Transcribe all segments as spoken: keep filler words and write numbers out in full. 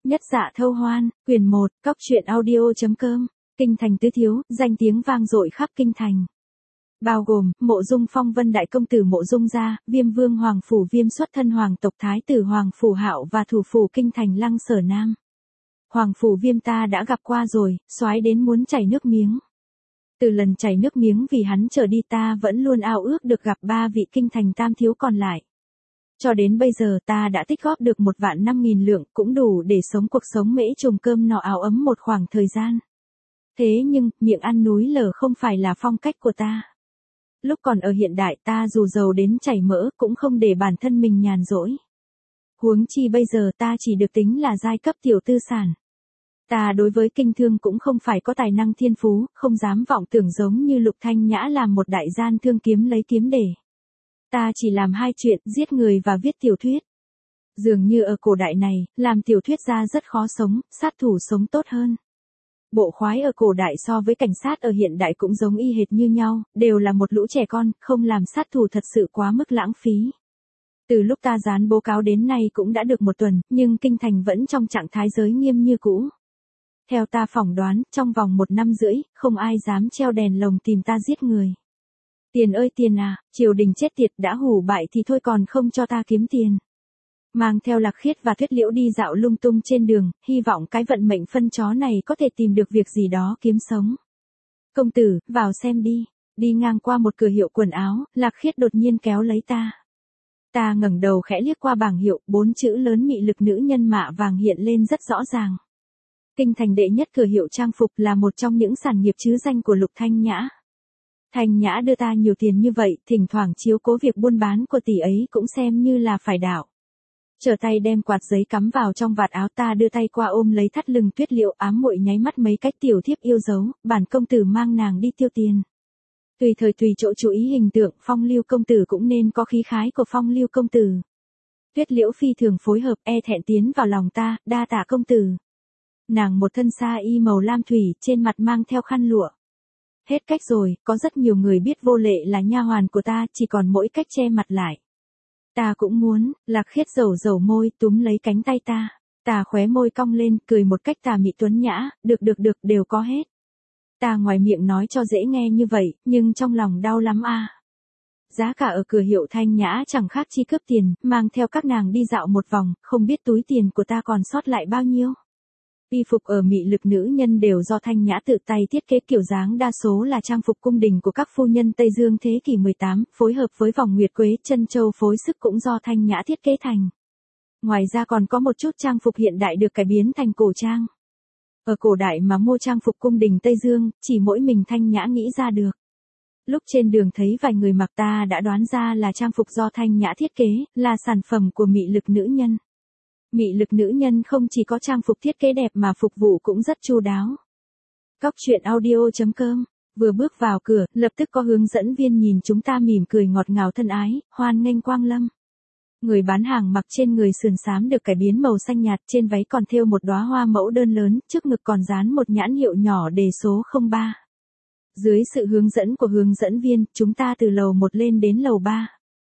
Nhất Dạ Thâu Hoan, quyển một, cóc truyện audio.com, Kinh Thành Tứ Thiếu, danh tiếng vang dội khắp Kinh Thành. Bao gồm, Mộ Dung Phong Vân đại công tử Mộ Dung gia, Viêm Vương Hoàng Phủ Viêm xuất thân Hoàng tộc Thái tử Hoàng Phủ Hạo và thủ phủ Kinh Thành Lăng Sở Nam. Hoàng Phủ Viêm ta đã gặp qua rồi, soái đến muốn chảy nước miếng. Từ lần chảy nước miếng vì hắn trở đi ta vẫn luôn ao ước được gặp ba vị Kinh Thành tam thiếu còn lại. Cho đến bây giờ ta đã tích góp được một vạn năm nghìn lượng cũng đủ để sống cuộc sống mễ trùng cơm nọ áo ấm một khoảng thời gian. Thế nhưng, miệng ăn núi lở không phải là phong cách của ta. Lúc còn ở hiện đại ta dù giàu đến chảy mỡ cũng không để bản thân mình nhàn rỗi. Huống chi bây giờ ta chỉ được tính là giai cấp tiểu tư sản. Ta đối với kinh thương cũng không phải có tài năng thiên phú, không dám vọng tưởng giống như Lục Thanh Nhã làm một đại gian thương kiếm lấy kiếm để. Ta chỉ làm hai chuyện, giết người và viết tiểu thuyết. Dường như ở cổ đại này, làm tiểu thuyết gia rất khó sống, sát thủ sống tốt hơn. Bộ khoái ở cổ đại so với cảnh sát ở hiện đại cũng giống y hệt như nhau, đều là một lũ trẻ con, không làm sát thủ thật sự quá mức lãng phí. Từ lúc ta dán báo cáo đến nay cũng đã được một tuần, nhưng Kinh Thành vẫn trong trạng thái giới nghiêm như cũ. Theo ta phỏng đoán, trong vòng một năm rưỡi, không ai dám treo đèn lồng tìm ta giết người. Tiền ơi tiền à, triều đình chết tiệt đã hủ bại thì thôi còn không cho ta kiếm tiền. Mang theo Lạc Khiết và Tuyết Liễu đi dạo lung tung trên đường, hy vọng cái vận mệnh phân chó này có thể tìm được việc gì đó kiếm sống. Công tử, vào xem đi. Đi ngang qua một cửa hiệu quần áo, Lạc Khiết đột nhiên kéo lấy ta. Ta ngẩng đầu khẽ liếc qua bảng hiệu, bốn chữ lớn mị lực nữ nhân mạ vàng hiện lên rất rõ ràng. Kinh Thành đệ nhất cửa hiệu trang phục là một trong những sản nghiệp chứ danh của Lục Thanh Nhã. Thanh Nhã đưa ta nhiều tiền như vậy, thỉnh thoảng chiếu cố việc buôn bán của tỷ ấy cũng xem như là phải đạo. Trở tay đem quạt giấy cắm vào trong vạt áo ta đưa tay qua ôm lấy thắt lưng Tuyết Liễu ám muội nháy mắt mấy cách tiểu thiếp yêu dấu, bản công tử mang nàng đi tiêu tiền. Tùy thời tùy chỗ chú ý hình tượng, Phong Lưu công tử cũng nên có khí khái của Phong Lưu công tử. Tuyết Liễu phi thường phối hợp, e thẹn tiến vào lòng ta, đa tạ công tử. Nàng một thân sa y màu lam thủy, trên mặt mang theo khăn lụa. Hết cách rồi, có rất nhiều người biết Vô Lệ là nha hoàn của ta, chỉ còn mỗi cách che mặt lại. Ta cũng muốn, Lạc Khiết dầu dầu môi, túm lấy cánh tay ta. Ta khóe môi cong lên, cười một cách tà mị tuấn nhã, được được được, đều có hết. Ta ngoài miệng nói cho dễ nghe như vậy, nhưng trong lòng đau lắm a. Giá cả ở cửa hiệu Thanh Nhã chẳng khác chi cướp tiền, mang theo các nàng đi dạo một vòng, không biết túi tiền của ta còn sót lại bao nhiêu. Y phục ở mị lực nữ nhân đều do Thanh Nhã tự tay thiết kế, kiểu dáng đa số là trang phục cung đình của các phu nhân Tây Dương thế kỷ mười tám, phối hợp với vòng nguyệt quế chân châu phối sức cũng do Thanh Nhã thiết kế thành. Ngoài ra còn có một chút trang phục hiện đại được cải biến thành cổ trang. Ở cổ đại mà mua trang phục cung đình Tây Dương, chỉ mỗi mình Thanh Nhã nghĩ ra được. Lúc trên đường thấy vài người mặc ta đã đoán ra là trang phục do Thanh Nhã thiết kế, là sản phẩm của mị lực nữ nhân. Mị lực nữ nhân không chỉ có trang phục thiết kế đẹp mà phục vụ cũng rất chu đáo. Cóc truyện audio.com, vừa bước vào cửa, lập tức có hướng dẫn viên nhìn chúng ta mỉm cười ngọt ngào thân ái, hoan nghênh quang lâm. Người bán hàng mặc trên người sườn xám được cải biến màu xanh nhạt, trên váy còn thêu một đóa hoa mẫu đơn lớn, trước ngực còn dán một nhãn hiệu nhỏ đề số không ba. Dưới sự hướng dẫn của hướng dẫn viên, chúng ta từ lầu một lên đến lầu ba.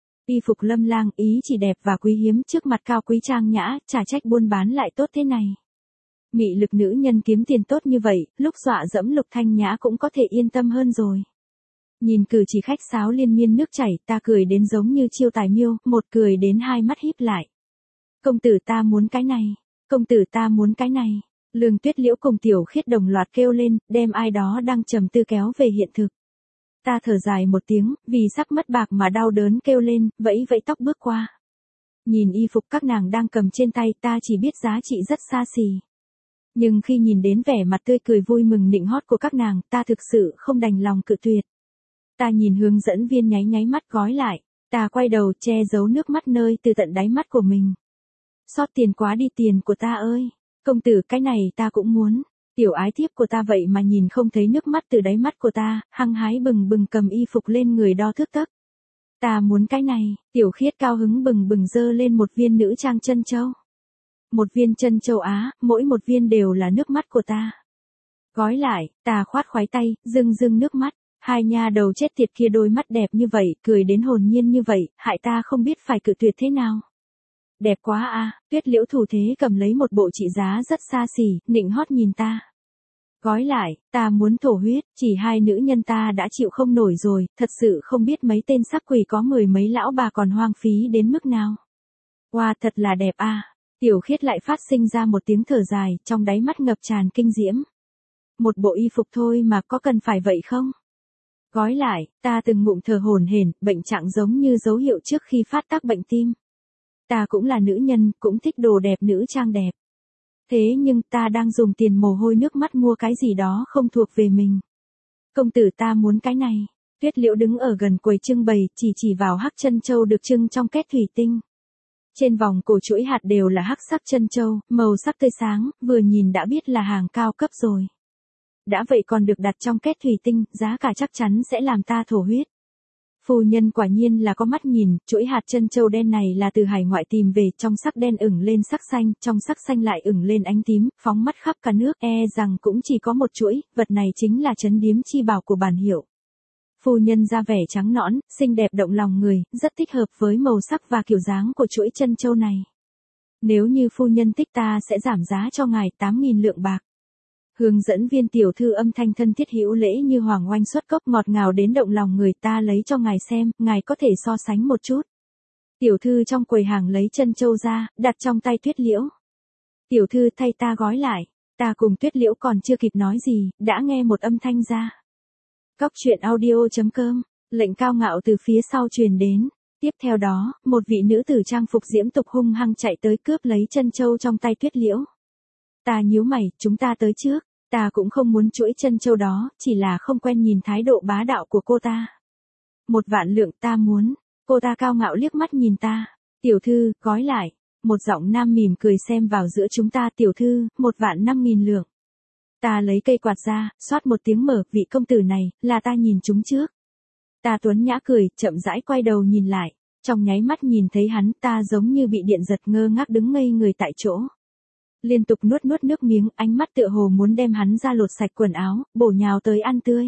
Y phục lâm lang, ý chỉ đẹp và quý hiếm, trước mặt cao quý trang nhã, chả trách buôn bán lại tốt thế này. Mị lực nữ nhân kiếm tiền tốt như vậy, lúc dọa dẫm Lục Thanh Nhã cũng có thể yên tâm hơn rồi. Nhìn cử chỉ khách sáo liên miên nước chảy, ta cười đến giống như chiêu tài miêu, một cười đến hai mắt híp lại. Công tử ta muốn cái này, công tử ta muốn cái này. Lương Tuyết Liễu cùng Tiểu Khiết đồng loạt kêu lên, đem ai đó đang trầm tư kéo về hiện thực. Ta thở dài một tiếng, vì sắc mất bạc mà đau đớn kêu lên, vẫy vẫy tóc bước qua. Nhìn y phục các nàng đang cầm trên tay ta chỉ biết giá trị rất xa xỉ. Nhưng khi nhìn đến vẻ mặt tươi cười vui mừng nịnh hót của các nàng, ta thực sự không đành lòng cự tuyệt. Ta nhìn hướng dẫn viên nháy nháy mắt gói lại, ta quay đầu che giấu nước mắt nơi từ tận đáy mắt của mình. Xót tiền quá đi tiền của ta ơi, công tử cái này ta cũng muốn. Tiểu ái thiếp của ta vậy mà nhìn không thấy nước mắt từ đáy mắt của ta, hăng hái bừng bừng cầm y phục lên người đo thước tấc. Ta muốn cái này, Tiểu Khiết cao hứng bừng bừng giơ lên một viên nữ trang chân châu. Một viên chân châu Á, mỗi một viên đều là nước mắt của ta. Gói lại, ta khoát khoái tay, rưng rưng nước mắt, hai nha đầu chết tiệt kia đôi mắt đẹp như vậy, cười đến hồn nhiên như vậy, hại ta không biết phải cự tuyệt thế nào. Đẹp quá a, Tuyết Liễu thủ thế cầm lấy một bộ trị giá rất xa xỉ, nịnh hót nhìn ta. Gói lại, ta muốn thổ huyết, chỉ hai nữ nhân ta đã chịu không nổi rồi, thật sự không biết mấy tên sắc quỷ có mười mấy lão bà còn hoang phí đến mức nào. Wow, thật là đẹp a. Tiểu Khiết lại phát sinh ra một tiếng thở dài, trong đáy mắt ngập tràn kinh diễm. Một bộ y phục thôi mà có cần phải vậy không? Gói lại, ta từng ngụm thở hổn hển, bệnh trạng giống như dấu hiệu trước khi phát tác bệnh tim. Ta cũng là nữ nhân, cũng thích đồ đẹp nữ trang đẹp. Thế nhưng ta đang dùng tiền mồ hôi nước mắt mua cái gì đó không thuộc về mình. Công tử ta muốn cái này. Tuyết Liễu đứng ở gần quầy trưng bày, chỉ chỉ vào hắc chân châu được trưng trong két thủy tinh. Trên vòng cổ chuỗi hạt đều là hắc sắc chân châu, màu sắc tươi sáng, vừa nhìn đã biết là hàng cao cấp rồi. Đã vậy còn được đặt trong két thủy tinh, giá cả chắc chắn sẽ làm ta thổ huyết. Phu nhân quả nhiên là có mắt nhìn, chuỗi hạt chân châu đen này là từ hải ngoại tìm về, trong sắc đen ửng lên sắc xanh, trong sắc xanh lại ửng lên ánh tím, phóng mắt khắp cả nước, e rằng cũng chỉ có một chuỗi, vật này chính là trấn điếm chi bảo của bản hiệu. Phu nhân da vẻ trắng nõn, xinh đẹp động lòng người, rất thích hợp với màu sắc và kiểu dáng của chuỗi chân châu này. Nếu như phu nhân thích ta sẽ giảm giá cho ngài tám nghìn lượng bạc. Hướng dẫn viên tiểu thư âm thanh thân thiết hữu lễ như hoàng oanh xuất cốc ngọt ngào đến động lòng người, ta lấy cho ngài xem, ngài có thể so sánh một chút. Tiểu thư trong quầy hàng lấy chân châu ra, đặt trong tay Tuyết Liễu. Tiểu thư thay ta gói lại, ta cùng Tuyết Liễu còn chưa kịp nói gì, đã nghe một âm thanh ra. Cóc truyện audio chấm com, lệnh cao ngạo từ phía sau truyền đến. Tiếp theo đó, một vị nữ tử trang phục diễm tục hung hăng chạy tới cướp lấy chân châu trong tay Tuyết Liễu. Ta nhíu mày, chúng ta tới trước. Ta cũng không muốn chuỗi chân châu đó, chỉ là không quen nhìn thái độ bá đạo của cô ta. Một vạn lượng ta muốn. Cô ta cao ngạo liếc mắt nhìn ta. Tiểu thư, gói lại. Một giọng nam mỉm cười xem vào giữa chúng ta. Tiểu thư, một vạn năm nghìn lượng. Ta lấy cây quạt ra, xoát một tiếng mở, vị công tử này, là ta nhìn chúng trước. Ta tuấn nhã cười, chậm rãi quay đầu nhìn lại. Trong nháy mắt nhìn thấy hắn, ta giống như bị điện giật ngơ ngác đứng ngây người tại chỗ. Liên tục nuốt nuốt nước miếng, ánh mắt tựa hồ muốn đem hắn ra lột sạch quần áo, bổ nhào tới ăn tươi.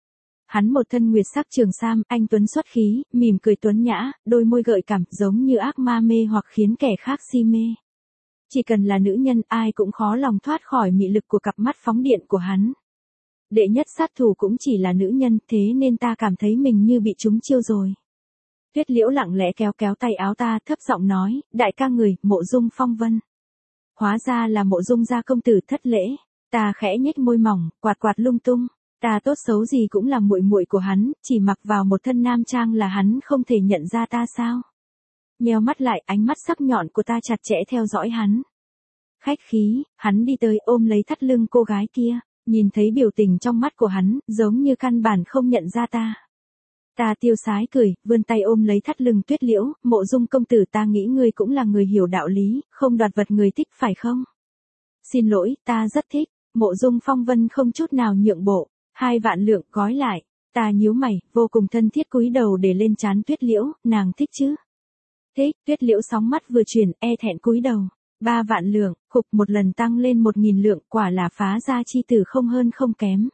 Hắn một thân nguyệt sắc trường sam, anh tuấn xuất khí, mỉm cười tuấn nhã, đôi môi gợi cảm, giống như ác ma mê hoặc khiến kẻ khác si mê. Chỉ cần là nữ nhân, ai cũng khó lòng thoát khỏi mị lực của cặp mắt phóng điện của hắn. Đệ nhất sát thủ cũng chỉ là nữ nhân, thế nên ta cảm thấy mình như bị trúng chiêu rồi. Tuyết Liễu lặng lẽ kéo kéo tay áo ta, thấp giọng nói, đại ca người, Mộ Dung Phong Vân. Hóa ra là Mộ Dung gia công tử, thất lễ. Ta khẽ nhếch môi mỏng, quạt quạt lung tung. Ta tốt xấu gì cũng là muội muội của hắn, chỉ mặc vào một thân nam trang là hắn không thể nhận ra ta sao? Nheo mắt lại, ánh mắt sắc nhọn của ta chặt chẽ theo dõi hắn. Khách khí, hắn đi tới ôm lấy thắt lưng cô gái kia, nhìn thấy biểu tình trong mắt của hắn, giống như căn bản không nhận ra ta. Ta tiêu sái cười, vươn tay ôm lấy thắt lưng Tuyết Liễu, Mộ Dung công tử, ta nghĩ ngươi cũng là người hiểu đạo lý, không đoạt vật người thích phải không? Xin lỗi, ta rất thích. Mộ Dung Phong Vân không chút nào nhượng bộ, hai vạn lượng gói lại. Ta nhíu mày, vô cùng thân thiết cúi đầu để lên trán Tuyết Liễu, nàng thích chứ? Thích. Tuyết Liễu sóng mắt vừa chuyển, e thẹn cúi đầu. Ba vạn lượng, khục, một lần tăng lên một nghìn lượng, quả là phá gia chi tử không hơn không kém.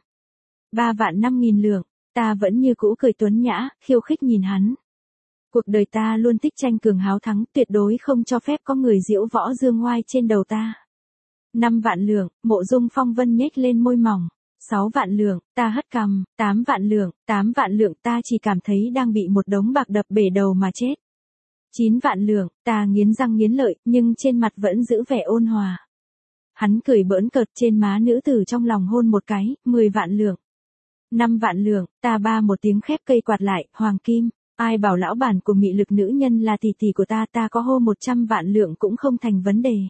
Ba vạn năm nghìn lượng. Ta vẫn như cũ cười tuấn nhã, khiêu khích nhìn hắn. Cuộc đời ta luôn thích tranh cường háo thắng, tuyệt đối không cho phép có người diễu võ dương ngoai trên đầu ta. Năm vạn lượng, Mộ Dung Phong Vân nhếch lên môi mỏng. Sáu vạn lượng, ta hất cằm. Tám vạn lượng, tám vạn lượng, ta chỉ cảm thấy đang bị một đống bạc đập bể đầu mà chết. Chín vạn lượng, ta nghiến răng nghiến lợi, nhưng trên mặt vẫn giữ vẻ ôn hòa. Hắn cười bỡn cợt, trên má nữ tử trong lòng hôn một cái. Mười vạn lượng. Năm vạn lượng, ta ba một tiếng khép cây quạt lại, hoàng kim, ai bảo lão bản của mị lực nữ nhân là tỷ tỷ của ta, ta có hô một trăm vạn lượng cũng không thành vấn đề.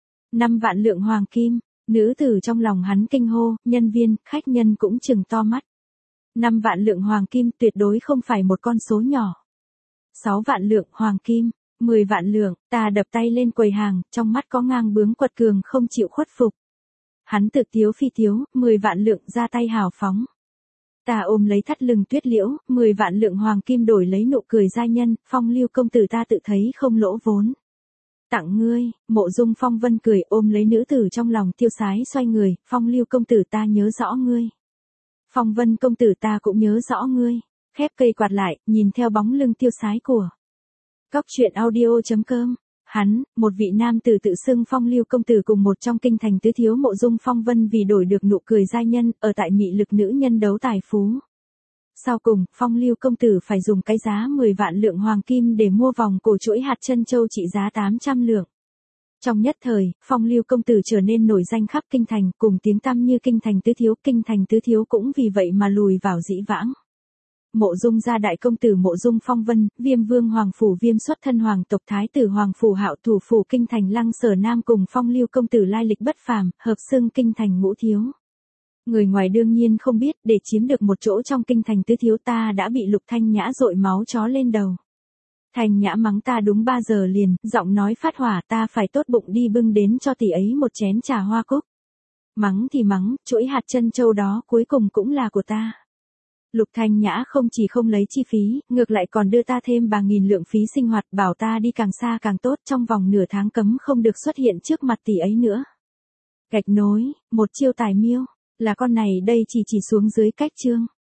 Năm vạn lượng hoàng kim, nữ tử trong lòng hắn kinh hô, nhân viên, khách nhân cũng chừng to mắt. Năm vạn lượng hoàng kim tuyệt đối không phải một con số nhỏ. Sáu vạn lượng hoàng kim, mười vạn lượng, ta đập tay lên quầy hàng, trong mắt có ngang bướng quật cường không chịu khuất phục. Hắn tự tiếu phi tiếu, mười vạn lượng ra tay hào phóng. Ta ôm lấy thắt lưng Tuyết Liễu, mười vạn lượng hoàng kim đổi lấy nụ cười gia nhân, Phong Lưu công tử, ta tự thấy không lỗ vốn. Tặng ngươi. Mộ Dung Phong Vân cười ôm lấy nữ tử trong lòng, tiêu sái xoay người, Phong Lưu công tử, ta nhớ rõ ngươi. Phong Vân công tử, ta cũng nhớ rõ ngươi. Khép cây quạt lại, nhìn theo bóng lưng tiêu sái của Cóc truyện audio chấm com. Hắn, một vị nam tử tự xưng Phong Lưu công tử cùng một trong kinh thành tứ thiếu Mộ Dung Phong Vân vì đổi được nụ cười giai nhân, ở tại mị lực nữ nhân đấu tài phú. Sau cùng, Phong Lưu công tử phải dùng cái giá mười vạn lượng hoàng kim để mua vòng cổ chuỗi hạt chân châu trị giá tám trăm lượng. Trong nhất thời, Phong Lưu công tử trở nên nổi danh khắp kinh thành, cùng tiếng tăm như kinh thành tứ thiếu, kinh thành tứ thiếu cũng vì vậy mà lùi vào dĩ vãng. Mộ Dung gia đại công tử Mộ Dung Phong Vân, Viêm Vương Hoàng phủ Viêm xuất thân hoàng tộc thái tử Hoàng phủ Hạo thủ phủ kinh thành Lăng Sở Nam cùng Phong Lưu công tử lai lịch bất phàm, hợp xưng kinh thành ngũ thiếu. Người ngoài đương nhiên không biết, để chiếm được một chỗ trong kinh thành tứ thiếu ta đã bị Lục Thanh Nhã dội máu chó lên đầu. Thanh Nhã mắng ta đúng ba giờ liền, giọng nói phát hỏa, ta phải tốt bụng đi bưng đến cho tỷ ấy một chén trà hoa cúc. Mắng thì mắng, chuỗi hạt chân châu đó cuối cùng cũng là của ta. Lục Thanh Nhã không chỉ không lấy chi phí, ngược lại còn đưa ta thêm ba nghìn lượng phí sinh hoạt, bảo ta đi càng xa càng tốt, trong vòng nửa tháng cấm không được xuất hiện trước mặt tỷ ấy nữa. Gạch nối, một chiêu tài miêu, là con này đây chỉ chỉ xuống dưới cách chương.